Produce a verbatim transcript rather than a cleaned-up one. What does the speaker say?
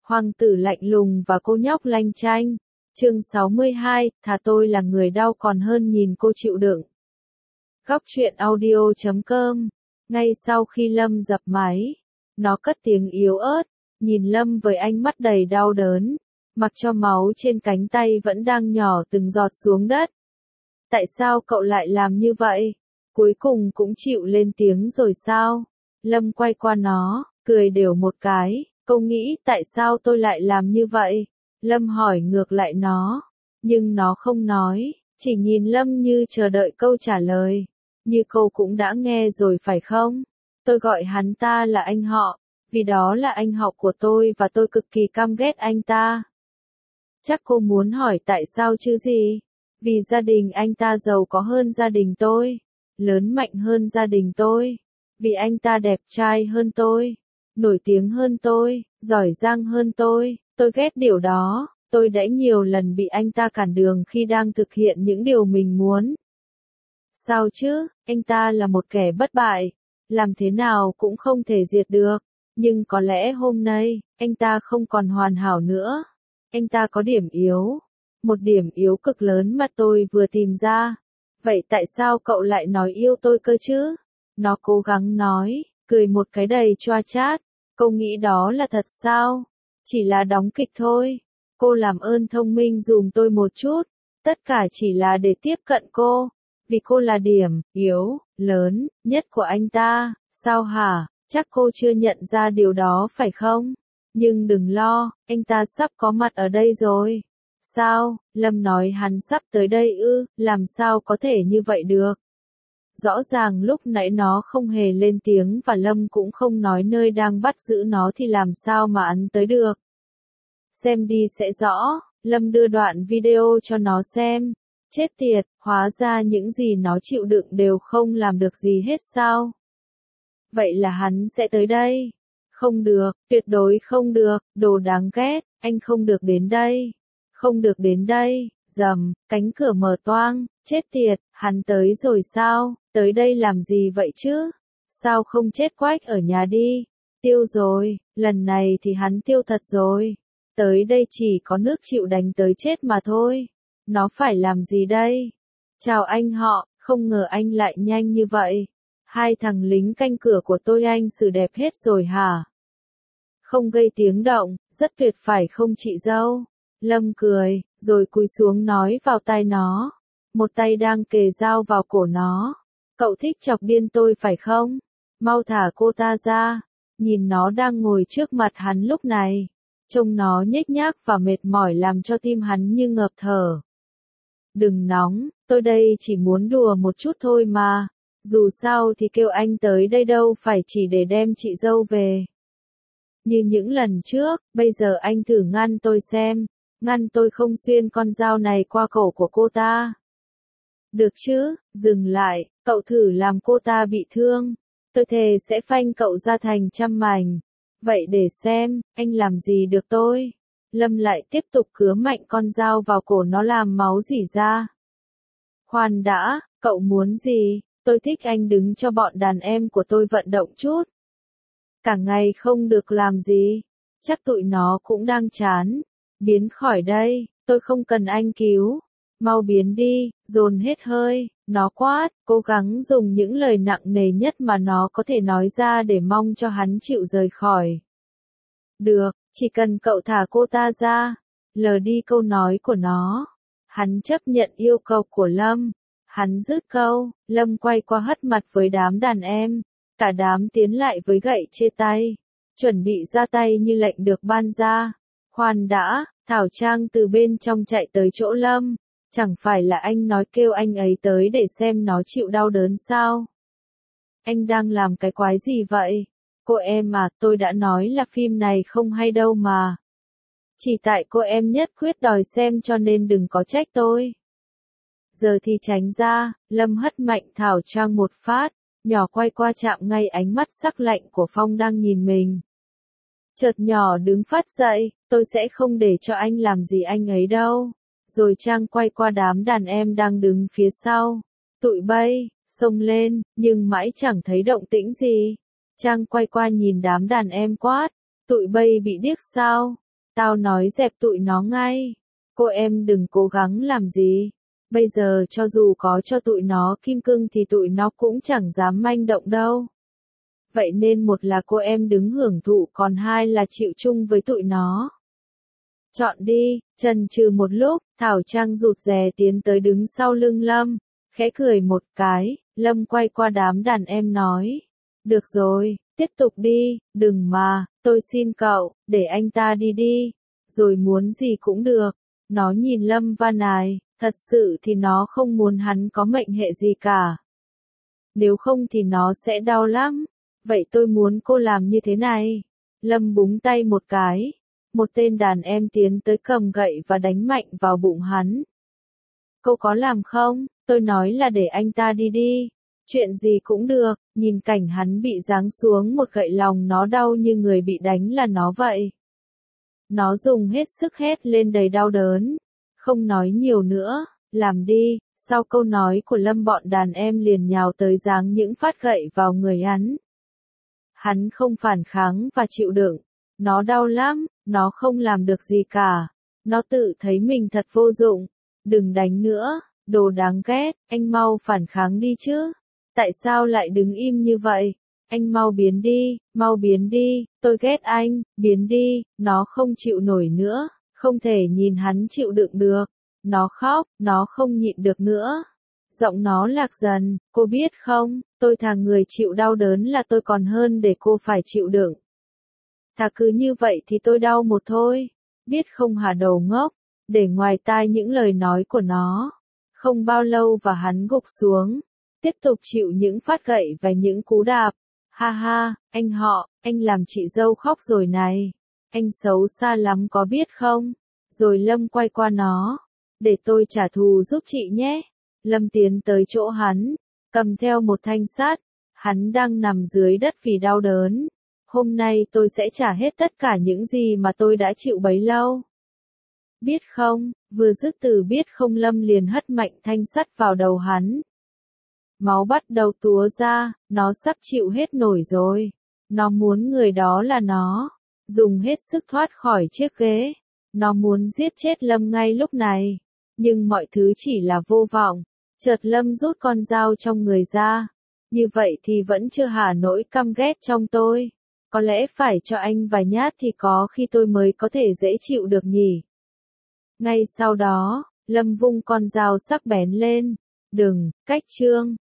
Hoàng tử lạnh lùng và cô nhóc lanh chanh. Chương sáu mươi hai, thà tôi là người đau còn hơn nhìn cô chịu đựng. Góc truyện audio chấm com. Ngay sau khi Lâm dập máy, nó cất tiếng yếu ớt, nhìn Lâm với ánh mắt đầy đau đớn, mặc cho máu trên cánh tay vẫn đang nhỏ từng giọt xuống đất. Tại sao cậu lại làm như vậy? Cuối cùng cũng chịu lên tiếng rồi sao? Lâm quay qua nó, cười đều một cái. Cậu nghĩ tại sao tôi lại làm như vậy? Lâm hỏi ngược lại nó, nhưng nó không nói, chỉ nhìn Lâm như chờ đợi câu trả lời. Như cô cũng đã nghe rồi phải không? Tôi gọi hắn ta là anh họ, vì đó là anh họ của tôi và tôi cực kỳ căm ghét anh ta. Chắc cô muốn hỏi tại sao chứ gì? Vì gia đình anh ta giàu có hơn gia đình tôi, lớn mạnh hơn gia đình tôi, vì anh ta đẹp trai hơn tôi, nổi tiếng hơn tôi, giỏi giang hơn tôi, tôi ghét điều đó, tôi đã nhiều lần bị anh ta cản đường khi đang thực hiện những điều mình muốn. Sao chứ, anh ta là một kẻ bất bại, làm thế nào cũng không thể diệt được, nhưng có lẽ hôm nay, anh ta không còn hoàn hảo nữa. Anh ta có điểm yếu, một điểm yếu cực lớn mà tôi vừa tìm ra. Vậy tại sao cậu lại nói yêu tôi cơ chứ? Nó cố gắng nói, cười một cái đầy choa chát. Cô nghĩ đó là thật sao? Chỉ là đóng kịch thôi. Cô làm ơn thông minh dùm tôi một chút. Tất cả chỉ là để tiếp cận cô. Vì cô là điểm yếu lớn nhất của anh ta. Sao hả? Chắc cô chưa nhận ra điều đó phải không? Nhưng đừng lo, anh ta sắp có mặt ở đây rồi. Sao? Lâm nói hắn sắp tới đây ư? Làm sao có thể như vậy được? Rõ ràng lúc nãy nó không hề lên tiếng và Lâm cũng không nói nơi đang bắt giữ nó thì làm sao mà hắn tới được. Xem đi sẽ rõ. Lâm đưa đoạn video cho nó xem. Chết tiệt, hóa ra những gì nó chịu đựng đều không làm được gì hết sao? Vậy là hắn sẽ tới đây. Không được, tuyệt đối không được, đồ đáng ghét, anh không được đến đây. Không được đến đây, rầm, cánh cửa mở toang, chết tiệt, hắn tới rồi sao, tới đây làm gì vậy chứ? Sao không chết quách ở nhà đi? Tiêu rồi, lần này thì hắn tiêu thật rồi. Tới đây chỉ có nước chịu đánh tới chết mà thôi. Nó phải làm gì đây? Chào anh họ, không ngờ anh lại nhanh như vậy. Hai thằng lính canh cửa của tôi anh xử đẹp hết rồi hả? Không gây tiếng động, rất tuyệt phải không chị dâu? Lâm cười, rồi cúi xuống nói vào tai nó. Một tay đang kề dao vào cổ nó. Cậu thích chọc điên tôi phải không? Mau thả cô ta ra. Nhìn nó đang ngồi trước mặt hắn lúc này. Trông nó nhếch nhác và mệt mỏi làm cho tim hắn như ngợp thở. Đừng nóng, tôi đây chỉ muốn đùa một chút thôi mà. Dù sao thì kêu anh tới đây đâu phải chỉ để đem chị dâu về. Như những lần trước, bây giờ anh thử ngăn tôi xem. Ngăn tôi không xuyên con dao này qua cổ của cô ta. Được chứ, dừng lại, cậu thử làm cô ta bị thương. Tôi thề sẽ phanh cậu ra thành trăm mảnh. Vậy để xem, anh làm gì được tôi? Lâm lại tiếp tục cứa mạnh con dao vào cổ nó làm máu rỉ ra. Khoan đã, cậu muốn gì? Tôi thích anh đứng cho bọn đàn em của tôi vận động chút. Cả ngày không được làm gì. Chắc tụi nó cũng đang chán. Biến khỏi đây, tôi không cần anh cứu. Mau biến đi, dồn hết hơi, nó quát, cố gắng dùng những lời nặng nề nhất mà nó có thể nói ra để mong cho hắn chịu rời khỏi. Được, chỉ cần cậu thả cô ta ra, lờ đi câu nói của nó. Hắn chấp nhận yêu cầu của Lâm. Hắn dứt câu, Lâm quay qua hất mặt với đám đàn em. Cả đám tiến lại với gậy chê tay. Chuẩn bị ra tay như lệnh được ban ra. Khoan đã, Thảo Trang từ bên trong chạy tới chỗ Lâm. Chẳng phải là anh nói kêu anh ấy tới để xem nó chịu đau đớn sao? Anh đang làm cái quái gì vậy? Cô em à, tôi đã nói là phim này không hay đâu mà. Chỉ tại cô em nhất quyết đòi xem cho nên đừng có trách tôi. Giờ thì tránh ra, Lâm hất mạnh Thảo Trang một phát, nhỏ quay qua chạm ngay ánh mắt sắc lạnh của Phong đang nhìn mình. Chợt nhỏ đứng phát dậy, tôi sẽ không để cho anh làm gì anh ấy đâu. Rồi Trang quay qua đám đàn em đang đứng phía sau. Tụi bay, xông lên, nhưng mãi chẳng thấy động tĩnh gì. Trang quay qua nhìn đám đàn em quát. Tụi bay bị điếc sao? Tao nói dẹp tụi nó ngay. Cô em đừng cố gắng làm gì. Bây giờ cho dù có cho tụi nó kim cương thì tụi nó cũng chẳng dám manh động đâu. Vậy nên một là cô em đứng hưởng thụ, còn hai là chịu chung với tụi nó. Chọn đi. Chần chừ một lúc, Thảo Trang rụt rè tiến tới đứng sau lưng Lâm, khẽ cười một cái. Lâm quay qua đám đàn em nói. Được rồi, tiếp tục đi, đừng mà, tôi xin cậu, để anh ta đi đi. Rồi muốn gì cũng được. Nó nhìn Lâm van nài, thật sự thì nó không muốn hắn có mệnh hệ gì cả. Nếu không thì nó sẽ đau lắm. Vậy tôi muốn cô làm như thế này. Lâm búng tay một cái. Một tên đàn em tiến tới cầm gậy và đánh mạnh vào bụng hắn. Cô có làm không? Tôi nói là để anh ta đi đi. Chuyện gì cũng được. Nhìn cảnh hắn bị giáng xuống một gậy, lòng nó đau như người bị đánh là nó vậy. Nó dùng hết sức hét lên đầy đau đớn. Không nói nhiều nữa, làm đi. Sau câu nói của Lâm, bọn đàn em liền nhào tới giáng những phát gậy vào người hắn. Hắn không phản kháng và chịu đựng. Nó đau lắm, nó không làm được gì cả. Nó tự thấy mình thật vô dụng. Đừng đánh nữa, đồ đáng ghét, anh mau phản kháng đi chứ. Tại sao lại đứng im như vậy? Anh mau biến đi, mau biến đi, tôi ghét anh, biến đi. Nó không chịu nổi nữa, không thể nhìn hắn chịu đựng được. Nó khóc, nó không nhịn được nữa. Giọng nó lạc dần, cô biết không, tôi thà người chịu đau đớn là tôi còn hơn để cô phải chịu đựng. Thà cứ như vậy thì tôi đau một thôi, biết không hả đầu ngốc, để ngoài tai những lời nói của nó. Không bao lâu và hắn gục xuống, tiếp tục chịu những phát gậy và những cú đạp. Ha ha, anh họ, anh làm chị dâu khóc rồi này. Anh xấu xa lắm có biết không? Rồi Lâm quay qua nó. Để tôi trả thù giúp chị nhé. Lâm tiến tới chỗ hắn, cầm theo một thanh sắt. Hắn đang nằm dưới đất vì đau đớn. Hôm nay tôi sẽ trả hết tất cả những gì mà tôi đã chịu bấy lâu. Biết không, vừa dứt từ biết không Lâm liền hất mạnh thanh sắt vào đầu hắn. Máu bắt đầu túa ra, nó sắp chịu hết nổi rồi. Nó muốn người đó là nó. Dùng hết sức thoát khỏi chiếc ghế. Nó muốn giết chết Lâm ngay lúc này. Nhưng mọi thứ chỉ là vô vọng. Chợt Lâm rút con dao trong người ra. Như vậy thì vẫn chưa hả nỗi căm ghét trong tôi. Có lẽ phải cho anh vài nhát thì có khi tôi mới có thể dễ chịu được nhỉ. Ngay sau đó, Lâm vung con dao sắc bén lên. Đừng, cách Trương.